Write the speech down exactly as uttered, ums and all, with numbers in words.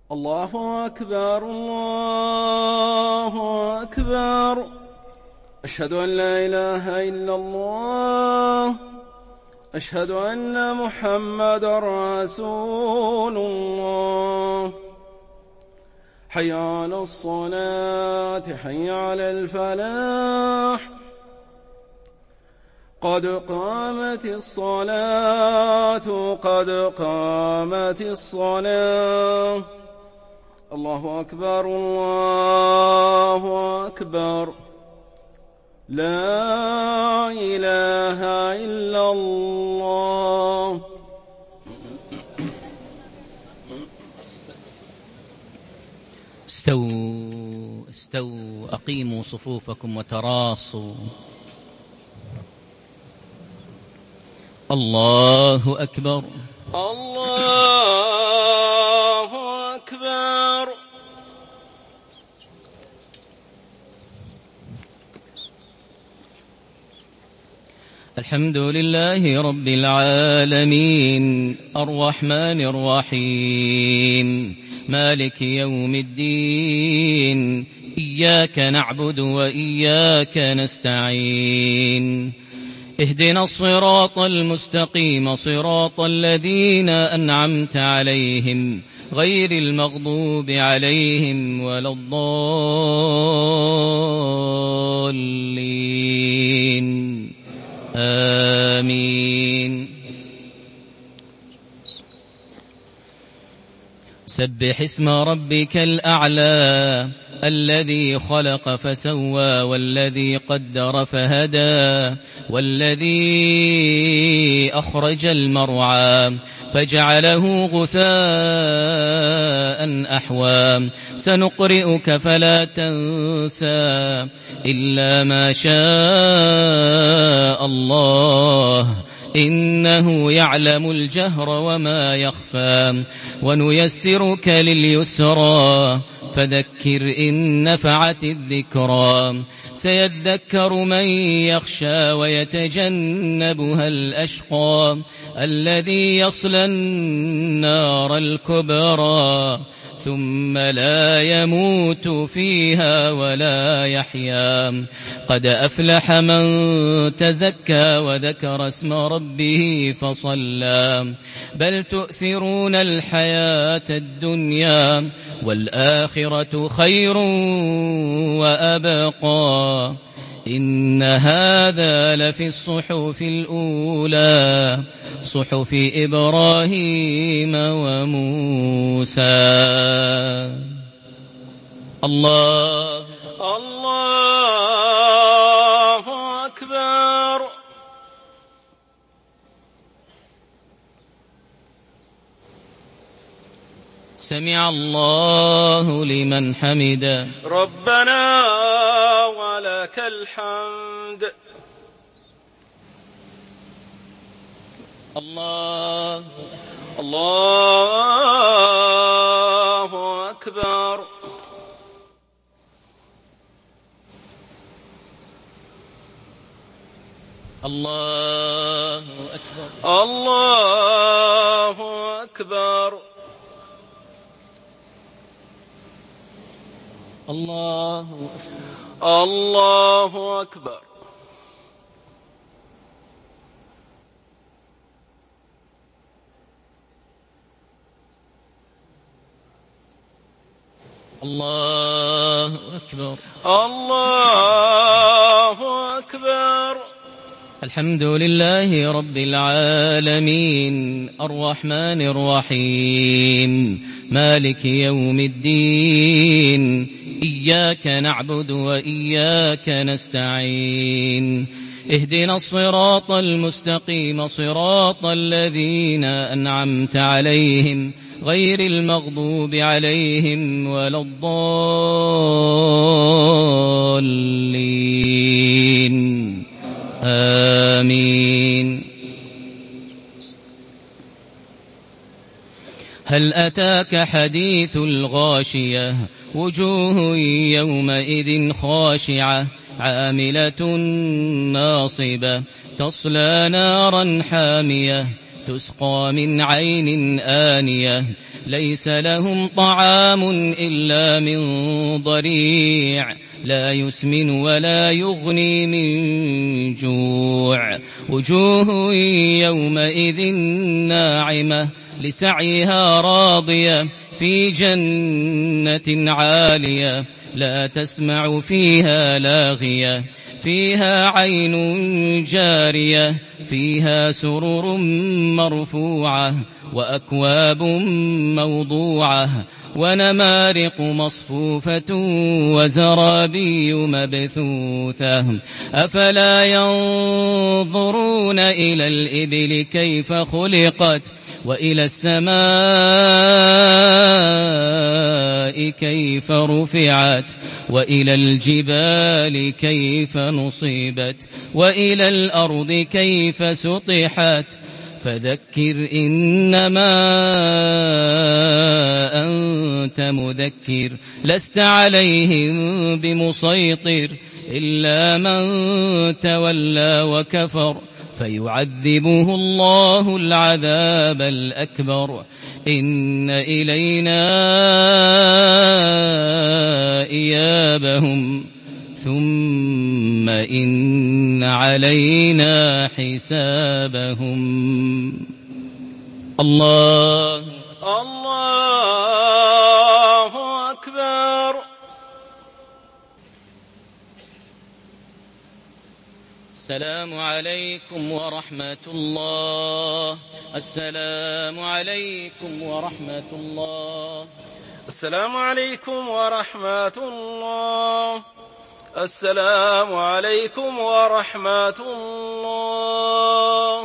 الله أكبر الله أكبر. أشهد أن لا إله إلا الله. أشهد أن محمدًا رسول الله. حي على الصلاة حي على الفلاح. قد قامت الصلاة قد قامت الصلاة. الله أكبر الله أكبر. لا إله إلا الله. استووا استووا أقيموا صفوفكم وتراصوا. الله أكبر الله أكبر. الحمد لله رب العالمين الرحمن الرحيم مالك يوم الدين. إياك نعبد وإياك نستعين. اهدنا الصراط المستقيم صراط الذين أنعمت عليهم غير المغضوب عليهم ولا الضالين. آمين. سبح اسم ربك الأعلى الذي خلق فسوى والذي قدر فهدى والذي أخرج المرعى فجعله غثاء أحوى. سنقرئك فلا تنسى إلا ما شاء الله إنه يعلم الجهر وما يخفى. ونيسرك لليسرى فذكر إن نفعت الذكرى. سيذكر من يخشى ويتجنبها الأشقى الذي يصلى النار الكبرى ثم لا يموت فيها ولا يحيا. قد أفلح من تزكى وذكر اسم ربه فصلى. بل تؤثرون الحياة الدنيا والآخرة خير وأبقى. إن هذا لفي الصحف الأولى صحف إبراهيم وموسى. الله الله أكبر. سمع الله لمن حمده. ربنا ولك الحمد. الله الله أكبر. الله أكبر. الله أكبر. الله الله أكبر. الله أكبر. الله أكبر. الحمد لله رب العالمين الرحمن الرحيم مالك يوم الدين. إياك نعبد وإياك نستعين. اهدنا الصراط المستقيم صراط الذين أنعمت عليهم غير المغضوب عليهم ولا الضالين. آمين. هل أتاك حديث الغاشية وجوه يومئذ خاشعة عاملة ناصبة تصلى نارا حامية تسقى من عين آنية ليس لهم طعام إلا من ضريع لا يسمن ولا يغني من جوع وجوه يومئذ ناعمة لسعيها راضية في جنة عالية لا تسمع فيها لاغية فيها عين جارية فيها سرر مرفوعة وأكواب موضوعة ونمارق مصفوفة وزرابي مبثوثة أفلا ينظرون إلى الإبل كيف خلقت وإلى السماء كيف رفعت وإلى الجبال كيف نصبت وإلى الأرض كيف سطحت فذكر إنما أنت مذكر لست عليهم بمسيطر إلا من تولى وكفر فيعذبه الله العذاب الأكبر إن إلينا إيابهم ثم إن علينا حسابهم. الله الله أكبر. السلام عليكم ورحمة الله. السلام عليكم ورحمة الله. السلام عليكم ورحمة الله. السلام عليكم ورحمة الله.